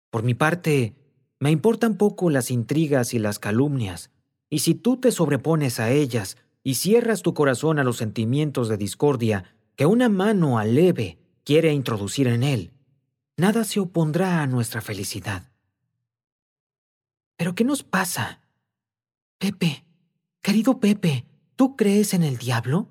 Por mi parte, me importan poco las intrigas y las calumnias, y si tú te sobrepones a ellas y cierras tu corazón a los sentimientos de discordia que una mano aleve quiere introducir en él, nada se opondrá a nuestra felicidad. ¿Pero qué nos pasa? Pepe, querido Pepe, ¿tú crees en el diablo?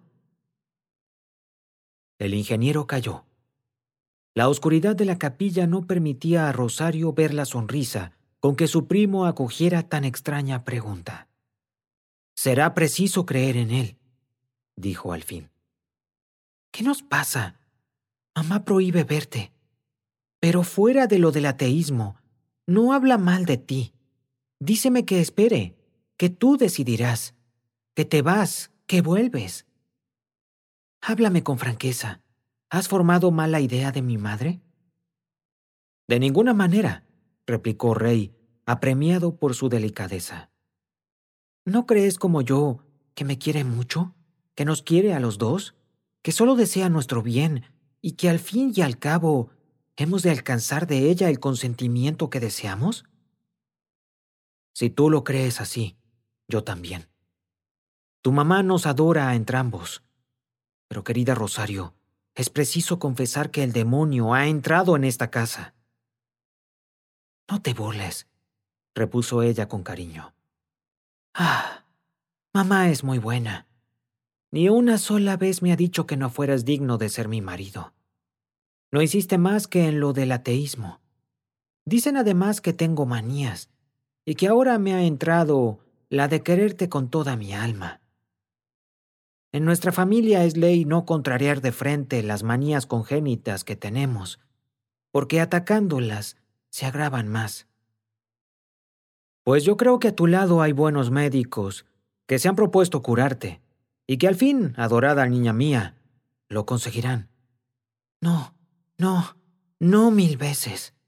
El ingeniero calló. La oscuridad de la capilla no permitía a Rosario ver la sonrisa con que su primo acogiera tan extraña pregunta. «Será preciso creer en él», dijo al fin. «¿Qué nos pasa? Mamá prohíbe verte. Pero fuera de lo del ateísmo, no habla mal de ti. Díceme que espere, que tú decidirás, que te vas, que vuelves. Háblame con franqueza. ¿Has formado mala idea de mi madre?» «De ninguna manera», replicó Rey, apremiado por su delicadeza. «¿No crees como yo que me quiere mucho? ¿Que nos quiere a los dos? ¿Que solo desea nuestro bien y que al fin y al cabo hemos de alcanzar de ella el consentimiento que deseamos?» «Si tú lo crees así, yo también. Tu mamá nos adora a entrambos. Pero, querida Rosario, es preciso confesar que el demonio ha entrado en esta casa». «No te burles», repuso ella con cariño. «Ah, mamá es muy buena. Ni una sola vez me ha dicho que no fueras digno de ser mi marido. No hiciste más que en lo del ateísmo. Dicen además que tengo manías y que ahora me ha entrado la de quererte con toda mi alma. En nuestra familia es ley no contrariar de frente las manías congénitas que tenemos, porque atacándolas se agravan más. Pues yo creo que a tu lado hay buenos médicos que se han propuesto curarte y que al fin, adorada niña mía, lo conseguirán». «No, no, no 1000 veces.